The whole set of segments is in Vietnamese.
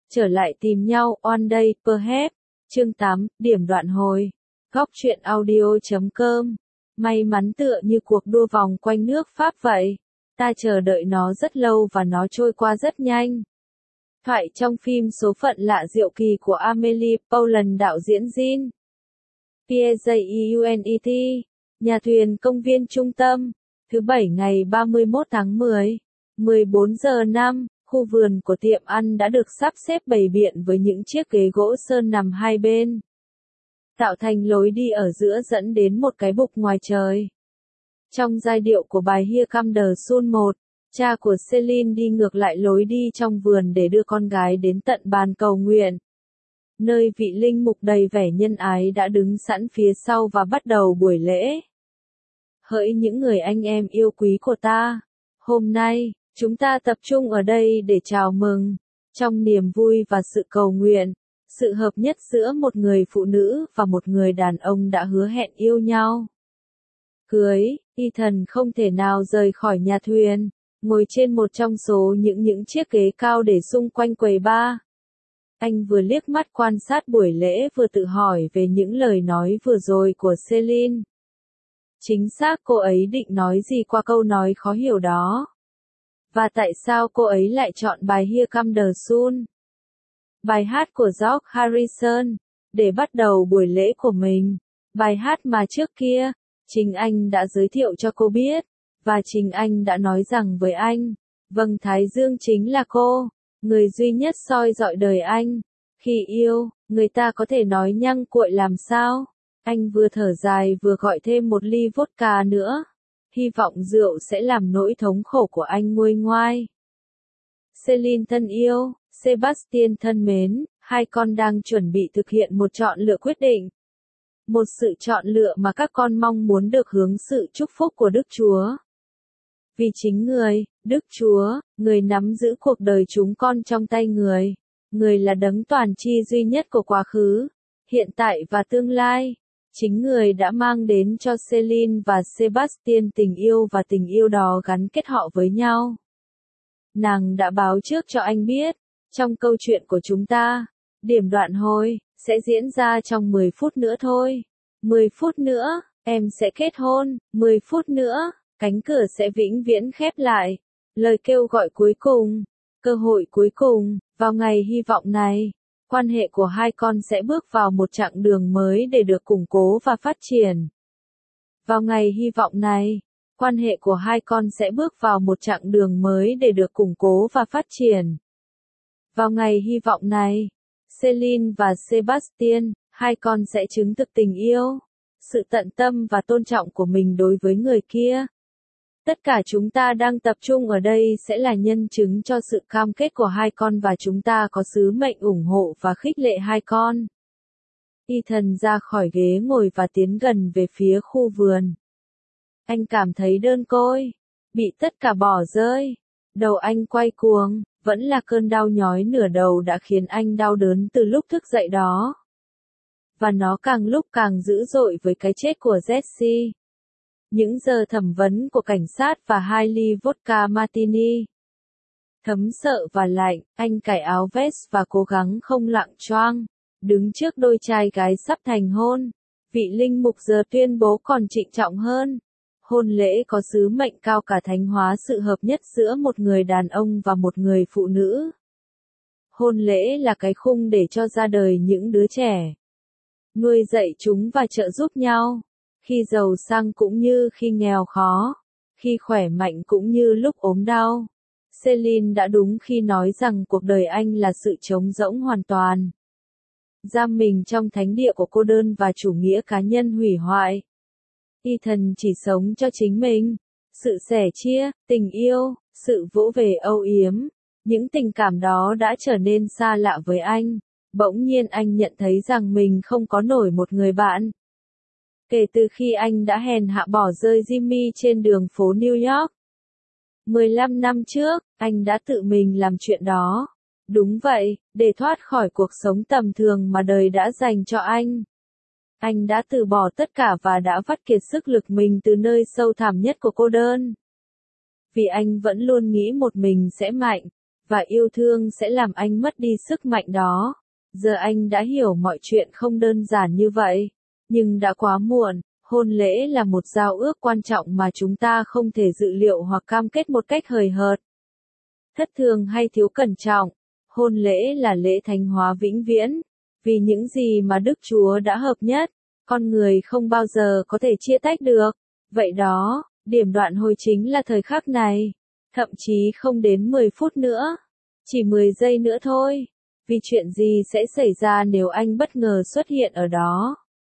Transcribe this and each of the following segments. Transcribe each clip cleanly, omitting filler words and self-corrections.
Trở lại tìm nhau, One Day, Perhaps. Chương 8, điểm đoạn hồi. Góc truyện audio.com. May mắn tựa như cuộc đua vòng quanh nước Pháp vậy. Ta chờ đợi nó rất lâu và nó trôi qua rất nhanh. Thoại trong phim Số phận lạ diệu kỳ của Amélie Poulain đạo diễn Jean Piaget. Nhà thuyền công viên trung tâm. Thứ Bảy ngày 31 tháng 10. 14 giờ 5. Khu vườn của tiệm ăn đã được sắp xếp bày biện với những chiếc ghế gỗ sơn nằm hai bên, tạo thành lối đi ở giữa dẫn đến một cái bục ngoài trời. Trong giai điệu của bài Here Comes the Sun 1, cha của Celine đi ngược lại lối đi trong vườn để đưa con gái đến tận bàn cầu nguyện, nơi vị linh mục đầy vẻ nhân ái đã đứng sẵn phía sau và bắt đầu buổi lễ. Hỡi những người anh em yêu quý của ta, hôm nay, chúng ta tập trung ở đây để chào mừng, trong niềm vui và sự cầu nguyện, sự hợp nhất giữa một người phụ nữ và một người đàn ông đã hứa hẹn yêu nhau. Cưới, Ethan không thể nào rời khỏi nhà thuyền, ngồi trên một trong số những chiếc ghế cao để xung quanh quầy bar. Anh vừa liếc mắt quan sát buổi lễ vừa tự hỏi về những lời nói vừa rồi của Celine. Chính xác cô ấy định nói gì qua câu nói khó hiểu đó? Và tại sao cô ấy lại chọn bài Here Comes the Sun, bài hát của George Harrison, để bắt đầu buổi lễ của mình? Bài hát mà trước kia, chính anh đã giới thiệu cho cô biết, và chính anh đã nói rằng với anh, vầng thái dương chính là cô, người duy nhất soi rọi đời anh. Khi yêu, người ta có thể nói nhăng cuội làm sao? Anh vừa thở dài vừa gọi thêm một ly vodka nữa. Hy vọng rượu sẽ làm nỗi thống khổ của anh nguôi ngoai. Celine thân yêu, Sebastian thân mến, hai con đang chuẩn bị thực hiện một chọn lựa quyết định. Một sự chọn lựa mà các con mong muốn được hướng sự chúc phúc của Đức Chúa. Vì chính người, Đức Chúa, người nắm giữ cuộc đời chúng con trong tay người. Người là đấng toàn tri duy nhất của quá khứ, hiện tại và tương lai. Chính người đã mang đến cho Celine và Sebastian tình yêu và tình yêu đó gắn kết họ với nhau. Nàng đã báo trước cho anh biết, trong câu chuyện của chúng ta, điểm đoạn hồi, sẽ diễn ra trong 10 phút nữa thôi. 10 phút nữa, em sẽ kết hôn, 10 phút nữa, cánh cửa sẽ vĩnh viễn khép lại. Lời kêu gọi cuối cùng, cơ hội cuối cùng, vào ngày hy vọng này. Quan hệ của hai con sẽ bước vào một chặng đường mới để được củng cố và phát triển. Vào ngày hy vọng này, quan hệ của hai con sẽ bước vào một chặng đường mới để được củng cố và phát triển. Vào ngày hy vọng này, Celine và Sebastian, hai con sẽ chứng thực tình yêu, sự tận tâm và tôn trọng của mình đối với người kia. Tất cả chúng ta đang tập trung ở đây sẽ là nhân chứng cho sự cam kết của hai con và chúng ta có sứ mệnh ủng hộ và khích lệ hai con. Ethan ra khỏi ghế ngồi và tiến gần về phía khu vườn. Anh cảm thấy đơn côi, bị tất cả bỏ rơi. Đầu anh quay cuồng, vẫn là cơn đau nhói nửa đầu đã khiến anh đau đớn từ lúc thức dậy đó. Và nó càng lúc càng dữ dội với cái chết của Jesse. Những giờ thẩm vấn của cảnh sát và 2 ly vodka martini. Thấm sợ và lạnh, anh cởi áo vest và cố gắng không lặng choang, đứng trước đôi trai gái sắp thành hôn. Vị linh mục giờ tuyên bố còn trịnh trọng hơn. Hôn lễ có sứ mệnh cao cả thánh hóa sự hợp nhất giữa một người đàn ông và một người phụ nữ. Hôn lễ là cái khung để cho ra đời những đứa trẻ. Nuôi dạy chúng và trợ giúp nhau. Khi giàu sang cũng như khi nghèo khó, khi khỏe mạnh cũng như lúc ốm đau. Celine đã đúng khi nói rằng cuộc đời anh là sự trống rỗng hoàn toàn. Giam mình trong thánh địa của cô đơn và chủ nghĩa cá nhân hủy hoại. Ethan chỉ sống cho chính mình. Sự sẻ chia, tình yêu, sự vỗ về âu yếm. Những tình cảm đó đã trở nên xa lạ với anh. Bỗng nhiên anh nhận thấy rằng mình không có nổi một người bạn. Kể từ khi anh đã hèn hạ bỏ rơi Jimmy trên đường phố New York. 15 năm trước, anh đã tự mình làm chuyện đó. Đúng vậy, để thoát khỏi cuộc sống tầm thường mà đời đã dành cho anh. Anh đã từ bỏ tất cả và đã vắt kiệt sức lực mình từ nơi sâu thẳm nhất của cô đơn. Vì anh vẫn luôn nghĩ một mình sẽ mạnh, và yêu thương sẽ làm anh mất đi sức mạnh đó. Giờ anh đã hiểu mọi chuyện không đơn giản như vậy. Nhưng đã quá muộn, hôn lễ là một giao ước quan trọng mà chúng ta không thể dự liệu hoặc cam kết một cách hời hợt, thất thường hay thiếu cẩn trọng. Hôn lễ là lễ thánh hóa vĩnh viễn. Vì những gì mà Đức Chúa đã hợp nhất, con người không bao giờ có thể chia tách được. Vậy đó, điểm đoạn hồi chính là thời khắc này. Thậm chí không đến 10 phút nữa. Chỉ 10 giây nữa thôi. Vì chuyện gì sẽ xảy ra nếu anh bất ngờ xuất hiện ở đó?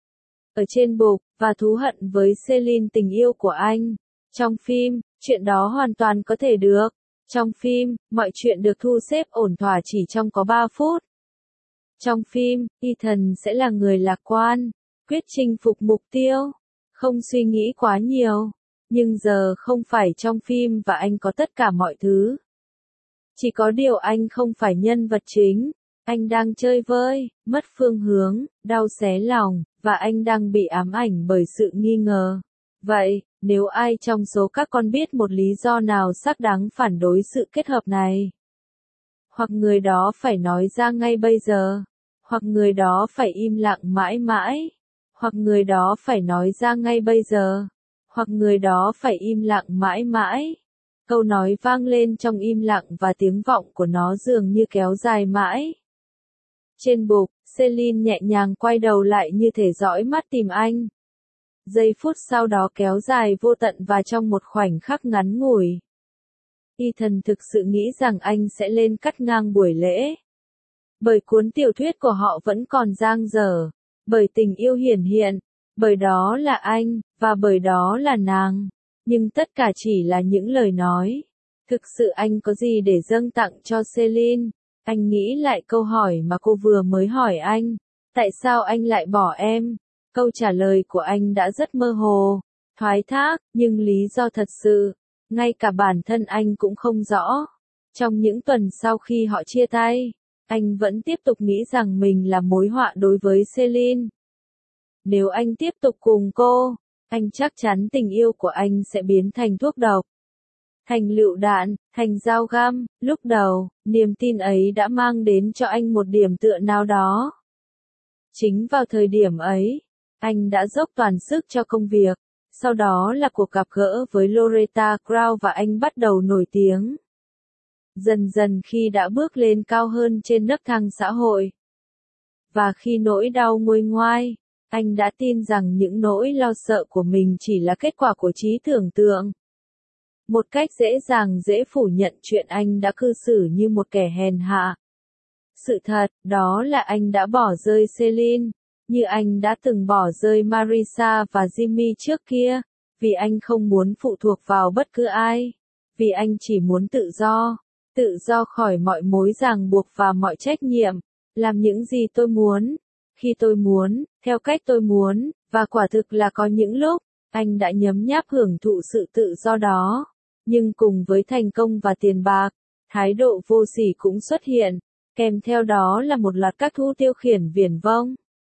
Ở trên bục, và thú hận với Celine tình yêu của anh. Trong phim, chuyện đó hoàn toàn có thể được. Trong phim, mọi chuyện được thu xếp ổn thỏa chỉ trong có 3 phút. Trong phim, Ethan sẽ là người lạc quan, quyết chinh phục mục tiêu, không suy nghĩ quá nhiều. Nhưng giờ không phải trong phim và anh có tất cả mọi thứ. Chỉ có điều anh không phải nhân vật chính. Anh đang chơi vơi, mất phương hướng, đau xé lòng, và anh đang bị ám ảnh bởi sự nghi ngờ. Vậy, nếu ai trong số các con biết một lý do nào xác đáng phản đối sự kết hợp này, hoặc người đó phải nói ra ngay bây giờ, hoặc người đó phải im lặng mãi mãi, hoặc người đó phải nói ra ngay bây giờ, hoặc người đó phải im lặng mãi mãi. Câu nói vang lên trong im lặng và tiếng vọng của nó dường như kéo dài mãi. Trên bục, Celine nhẹ nhàng quay đầu lại như thể dõi mắt tìm anh. Giây phút sau đó kéo dài vô tận và trong một khoảnh khắc ngắn ngủi, Ethan thực sự nghĩ rằng anh sẽ lên cắt ngang buổi lễ. Bởi cuốn tiểu thuyết của họ vẫn còn dang dở, bởi tình yêu hiển hiện, bởi đó là anh, và bởi đó là nàng. Nhưng tất cả chỉ là những lời nói. Thực sự anh có gì để dâng tặng cho Celine? Anh nghĩ lại câu hỏi mà cô vừa mới hỏi anh. Tại sao anh lại bỏ em? Câu trả lời của anh đã rất mơ hồ, thoái thác, nhưng lý do thật sự, ngay cả bản thân anh cũng không rõ. Trong những tuần sau khi họ chia tay, anh vẫn tiếp tục nghĩ rằng mình là mối họa đối với Celine. Nếu anh tiếp tục cùng cô, anh chắc chắn tình yêu của anh sẽ biến thành thuốc độc, thành lựu đạn, thành dao găm. Lúc đầu, niềm tin ấy đã mang đến cho anh một điểm tựa nào đó. Chính vào thời điểm ấy, anh đã dốc toàn sức cho công việc. Sau đó là cuộc gặp gỡ với Loretta Crow và anh bắt đầu nổi tiếng. Dần dần khi đã bước lên cao hơn trên nấc thang xã hội. Và khi nỗi đau nguôi ngoai, anh đã tin rằng những nỗi lo sợ của mình chỉ là kết quả của trí tưởng tượng. Một cách dễ phủ nhận chuyện anh đã cư xử như một kẻ hèn hạ. Sự thật, đó là anh đã bỏ rơi Celine, như anh đã từng bỏ rơi Marisa và Jimmy trước kia, vì anh không muốn phụ thuộc vào bất cứ ai, vì anh chỉ muốn tự do khỏi mọi mối ràng buộc và mọi trách nhiệm, làm những gì tôi muốn, khi tôi muốn, theo cách tôi muốn, và quả thực là có những lúc, anh đã nhấm nháp hưởng thụ sự tự do đó. Nhưng cùng với thành công và tiền bạc, thái độ vô sỉ cũng xuất hiện, kèm theo đó là một loạt các thú tiêu khiển viển vông.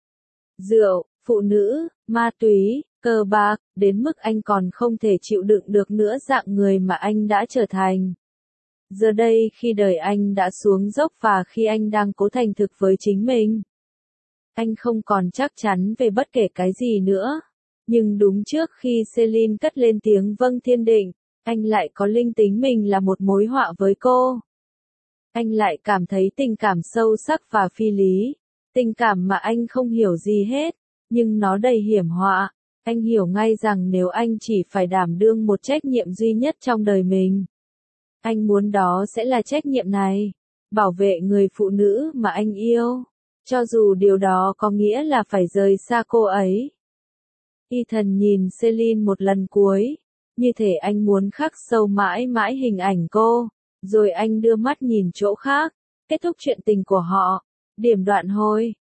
Rượu, phụ nữ, ma túy, cờ bạc, đến mức anh còn không thể chịu đựng được nữa dạng người mà anh đã trở thành. Giờ đây khi đời anh đã xuống dốc và khi anh đang cố thành thực với chính mình, anh không còn chắc chắn về bất kể cái gì nữa. Nhưng đúng trước khi Celine cất lên tiếng vâng thiên định, anh lại có linh tính mình là một mối họa với cô. Anh lại cảm thấy tình cảm sâu sắc và phi lý. Tình cảm mà anh không hiểu gì hết, nhưng nó đầy hiểm họa. Anh hiểu ngay rằng nếu anh chỉ phải đảm đương một trách nhiệm duy nhất trong đời mình, anh muốn đó sẽ là trách nhiệm này, bảo vệ người phụ nữ mà anh yêu, cho dù điều đó có nghĩa là phải rời xa cô ấy. Ethan nhìn Celine một lần cuối, như thể anh muốn khắc sâu mãi mãi hình ảnh cô, rồi anh đưa mắt nhìn chỗ khác, kết thúc chuyện tình của họ. Điểm đoạn hồi,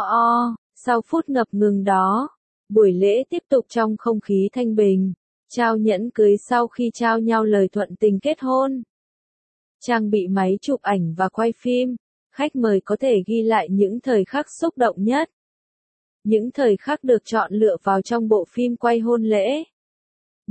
sau phút ngập ngừng đó, buổi lễ tiếp tục trong không khí thanh bình, trao nhẫn cưới sau khi trao nhau lời thuận tình kết hôn. Trang bị máy chụp ảnh và quay phim, khách mời có thể ghi lại những thời khắc xúc động nhất. Những thời khắc được chọn lựa vào trong bộ phim quay hôn lễ.